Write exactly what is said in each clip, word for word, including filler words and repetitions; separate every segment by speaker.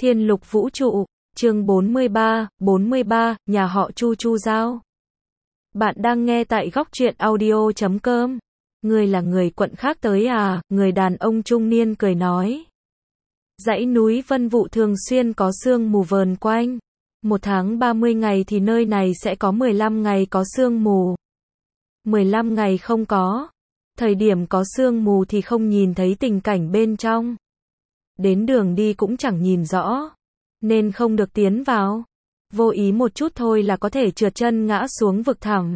Speaker 1: Thiên lục vũ trụ, chương bốn mươi ba, bốn mươi ba, nhà họ Chu Chu Giao. Bạn đang nghe tại góc truyện audio chấm com. Ngươi là người quận khác tới à? Người đàn ông trung niên cười nói. Dãy núi Vân Vũ thường xuyên có sương mù vờn quanh. Một tháng ba mươi ngày thì nơi này sẽ có mười lăm ngày có sương mù. mười lăm ngày không có. Thời điểm có sương mù thì không nhìn thấy tình cảnh bên trong. Đến đường đi cũng chẳng nhìn rõ, nên không được tiến vào. Vô ý một chút thôi là có thể trượt chân ngã xuống vực thẳm.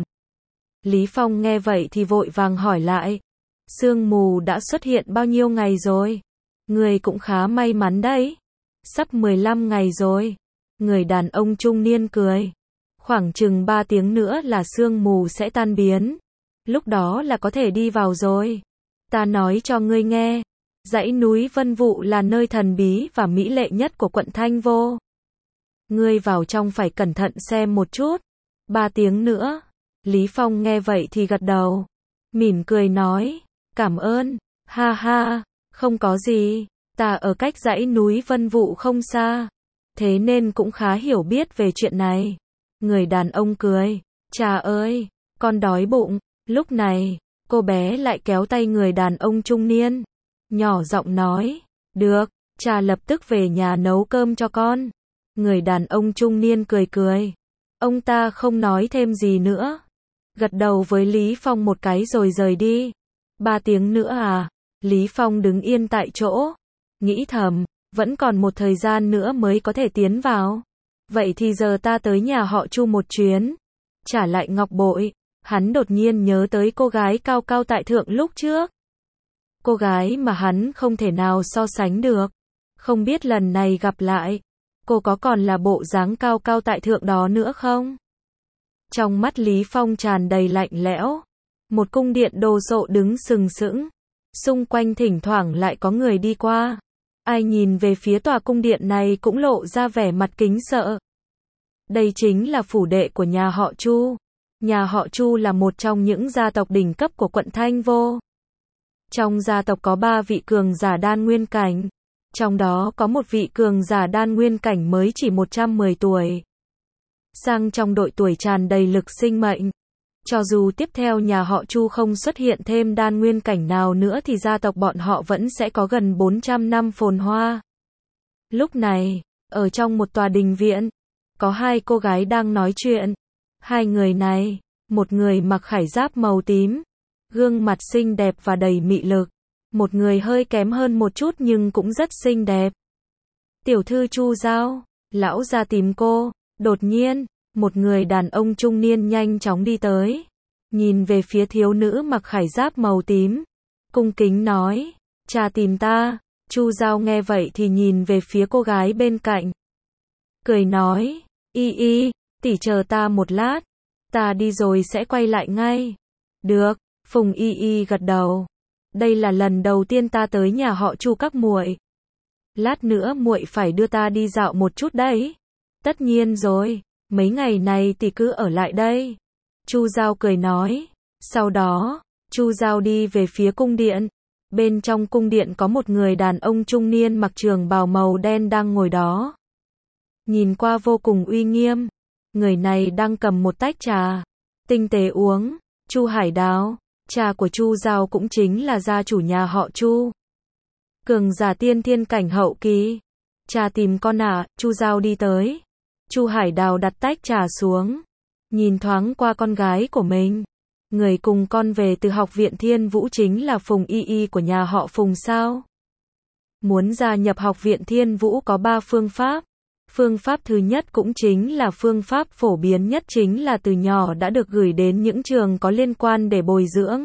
Speaker 1: Lý Phong nghe vậy thì vội vàng hỏi lại. Sương mù đã xuất hiện bao nhiêu ngày rồi? Người cũng khá may mắn đấy. Sắp mười lăm ngày rồi. Người đàn ông trung niên cười. Khoảng chừng ba tiếng nữa là sương mù sẽ tan biến. Lúc đó là có thể đi vào rồi. Ta nói cho ngươi nghe. Dãy núi Vân Vũ là nơi thần bí và mỹ lệ nhất của quận Thanh Vô. Ngươi vào trong phải cẩn thận xem một chút. Ba tiếng nữa. Lý Phong nghe vậy thì gật đầu. Mỉm cười nói. Cảm ơn. Ha ha. Không có gì. Ta ở cách dãy núi Vân Vũ không xa. Thế nên cũng khá hiểu biết về chuyện này. Người đàn ông cười. Chà ơi. Con đói bụng. Lúc này, cô bé lại kéo tay người đàn ông trung niên. Nhỏ giọng nói, được, cha lập tức về nhà nấu cơm cho con. Người đàn ông trung niên cười cười. Ông ta không nói thêm gì nữa. Gật đầu với Lý Phong một cái rồi rời đi. Ba tiếng nữa à? Lý Phong đứng yên tại chỗ. Nghĩ thầm, vẫn còn một thời gian nữa mới có thể tiến vào. Vậy thì giờ ta tới nhà họ Chu một chuyến. Trả lại ngọc bội. Hắn đột nhiên nhớ tới cô gái cao cao tại thượng lúc trước. Cô gái mà hắn không thể nào so sánh được. Không biết lần này gặp lại, cô có còn là bộ dáng cao cao tại thượng đó nữa không? Trong mắt Lý Phong tràn đầy lạnh lẽo. Một cung điện đồ sộ đứng sừng sững. Xung quanh thỉnh thoảng lại có người đi qua. Ai nhìn về phía tòa cung điện này cũng lộ ra vẻ mặt kính sợ. Đây chính là phủ đệ của nhà họ Chu. Nhà họ Chu là một trong những gia tộc đỉnh cấp của quận Thanh Vô. Trong gia tộc có ba vị cường giả đan nguyên cảnh. Trong đó có một vị cường giả đan nguyên cảnh mới chỉ một trăm mười tuổi. Sang trong độ tuổi tràn đầy lực sinh mệnh. Cho dù tiếp theo nhà họ Chu không xuất hiện thêm đan nguyên cảnh nào nữa thì gia tộc bọn họ vẫn sẽ có gần bốn trăm năm phồn hoa. Lúc này, ở trong một tòa đình viện, có hai cô gái đang nói chuyện. Hai người này, một người mặc khải giáp màu tím, gương mặt xinh đẹp và đầy mị lực. Một người hơi kém hơn một chút nhưng cũng rất xinh đẹp. Tiểu thư Chu Giao, lão ra tìm cô. Đột nhiên, một người đàn ông trung niên nhanh chóng đi tới. Nhìn về phía thiếu nữ mặc khải giáp màu tím. Cung kính nói, cha tìm ta. Chu Giao nghe vậy thì nhìn về phía cô gái bên cạnh. Cười nói, y y, tỷ chờ ta một lát. Ta đi rồi sẽ quay lại ngay. Được, Phùng y y gật đầu. Đây là lần đầu tiên ta tới nhà họ Chu các muội. Lát nữa muội phải đưa ta đi dạo một chút đấy. Tất nhiên rồi, mấy ngày này tỷ cứ ở lại đây. Chu Giao cười nói. Sau đó, Chu Giao đi về phía cung điện. Bên trong cung điện có một người đàn ông trung niên mặc trường bào màu đen đang ngồi đó. Nhìn qua vô cùng uy nghiêm. Người này đang cầm một tách trà. Tinh tế uống. Chu Hải Đào. Cha của Chu Giao cũng chính là gia chủ nhà họ Chu. Cường giả tiên thiên cảnh hậu kỳ. Cha tìm con à? Chu Giao đi tới. Chu Hải Đào đặt tách trà xuống. Nhìn thoáng qua con gái của mình. Người cùng con về từ học viện Thiên Vũ chính là Phùng y y của nhà họ Phùng sao? Muốn gia nhập học viện Thiên Vũ có ba phương pháp. Phương pháp thứ nhất cũng chính là phương pháp phổ biến nhất, chính là từ nhỏ đã được gửi đến những trường có liên quan để bồi dưỡng.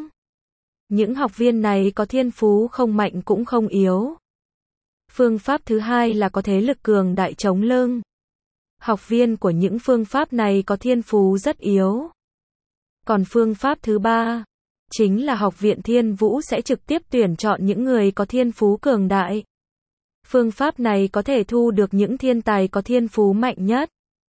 Speaker 1: Những học viên này có thiên phú không mạnh cũng không yếu. Phương pháp thứ hai là có thế lực cường đại chống lưng. Học viên của những phương pháp này có thiên phú rất yếu. Còn phương pháp thứ ba, chính là học viện Thiên Vũ sẽ trực tiếp tuyển chọn những người có thiên phú cường đại. Phương pháp này có thể thu được những thiên tài có thiên phú mạnh nhất.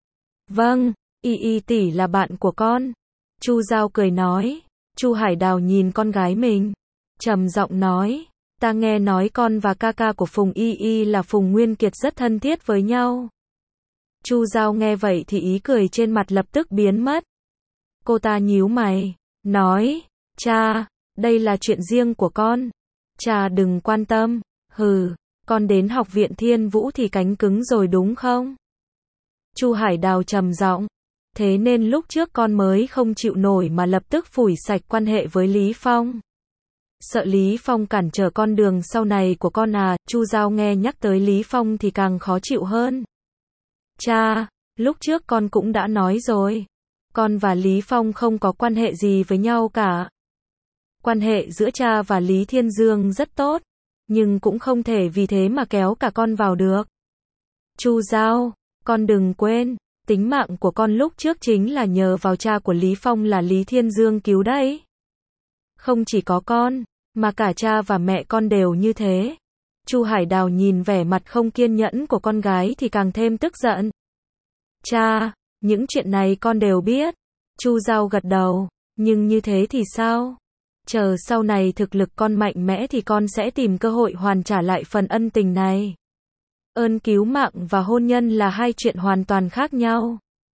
Speaker 1: Vâng, y y tỷ là bạn của con. Chu Giao cười nói. Chu Hải Đào nhìn con gái mình, trầm giọng nói, Ta nghe nói con và ca ca của Phùng Y Y là Phùng Nguyên Kiệt rất thân thiết với nhau. Chu Giao nghe vậy thì ý cười trên mặt lập tức biến mất. Cô ta nhíu mày, nói, cha, đây là chuyện riêng của con. Cha đừng quan tâm, hừ, con đến học viện Thiên Vũ thì cánh cứng rồi đúng không? Chu Hải Đào trầm giọng, thế nên lúc trước con mới không chịu nổi mà lập tức phủi sạch quan hệ với Lý Phong. Sợ Lý Phong cản trở con đường sau này của con à? Chu Giao nghe nhắc tới Lý Phong thì càng khó chịu hơn. Cha, lúc trước con cũng đã nói rồi. Con và Lý Phong không có quan hệ gì với nhau cả. Quan hệ giữa cha và Lý Thiên Dương rất tốt, nhưng cũng không thể vì thế mà kéo cả con vào được. Chu Giao, con đừng quên, tính mạng của con lúc trước chính là nhờ vào cha của Lý Phong là Lý Thiên Dương cứu đấy. Không chỉ có con, mà cả cha và mẹ con đều như thế. Chu Hải Đào nhìn vẻ mặt không kiên nhẫn của con gái thì càng thêm tức giận. Cha, những chuyện này con đều biết. Chu Giao gật đầu, nhưng như thế thì sao? Chờ sau này thực lực con mạnh mẽ thì con sẽ tìm cơ hội hoàn trả lại phần ân tình này. Ơn cứu mạng và hôn nhân là hai chuyện hoàn toàn khác nhau.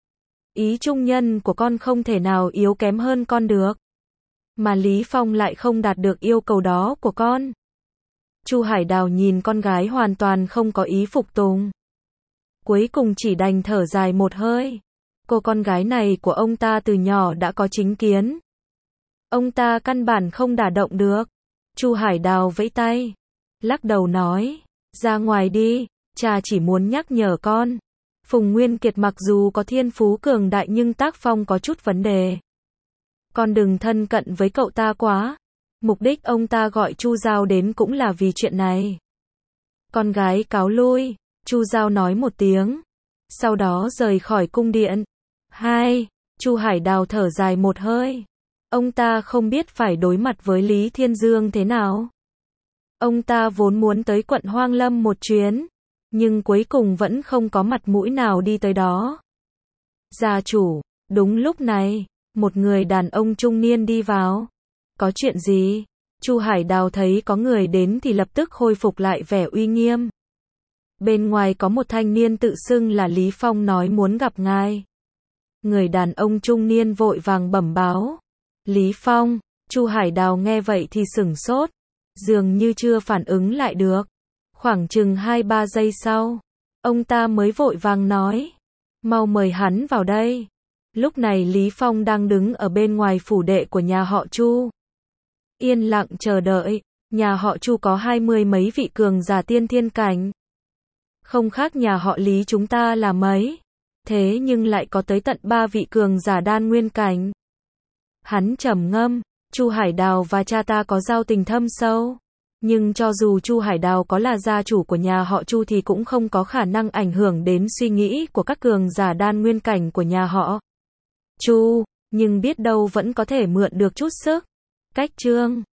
Speaker 1: Ý trung nhân của con không thể nào yếu kém hơn con được. Mà Lý Phong lại không đạt được yêu cầu đó của con. Chu Hải Đào nhìn con gái hoàn toàn không có ý phục tùng. Cuối cùng chỉ đành thở dài một hơi. Cô con gái này của ông ta từ nhỏ đã có chính kiến. Ông ta căn bản không đả động được. Chu Hải Đào vẫy tay, lắc đầu nói, ra ngoài đi, cha chỉ muốn nhắc nhở con. Phùng Nguyên Kiệt mặc dù có thiên phú cường đại nhưng tác phong có chút vấn đề. Con đừng thân cận với cậu ta quá. Mục đích ông ta gọi Chu Giao đến cũng là vì chuyện này. Con gái cáo lui, Chu Giao nói một tiếng. Sau đó rời khỏi cung điện. Hai, Chu Hải Đào thở dài một hơi. Ông ta không biết phải đối mặt với Lý Thiên Dương thế nào. Ông ta vốn muốn tới quận Hoang Lâm một chuyến, nhưng cuối cùng vẫn không có mặt mũi nào đi tới đó. Gia chủ, đúng lúc này, một người đàn ông trung niên đi vào. Có chuyện gì? Chu Hải Đào thấy có người đến thì lập tức khôi phục lại vẻ uy nghiêm. Bên ngoài có một thanh niên tự xưng là Lý Phong nói muốn gặp ngài. Người đàn ông trung niên vội vàng bẩm báo. Lý Phong, Chu Hải Đào nghe vậy thì sửng sốt, dường như chưa phản ứng lại được. Khoảng chừng hai ba giây sau, ông ta mới vội vàng nói, mau mời hắn vào đây. Lúc này Lý Phong đang đứng ở bên ngoài phủ đệ của nhà họ Chu. Yên lặng chờ đợi, nhà họ Chu có hai mươi mấy vị cường giả tiên thiên cảnh. Không khác nhà họ Lý chúng ta là mấy. Thế nhưng lại có tới tận ba vị cường giả đan nguyên cảnh. Hắn trầm ngâm, Chu Hải Đào và cha ta có giao tình thâm sâu. Nhưng cho dù Chu Hải Đào có là gia chủ của nhà họ Chu thì cũng không có khả năng ảnh hưởng đến suy nghĩ của các cường giả đan nguyên cảnh của nhà họ Chu, nhưng biết đâu vẫn có thể mượn được chút sức. Cách chương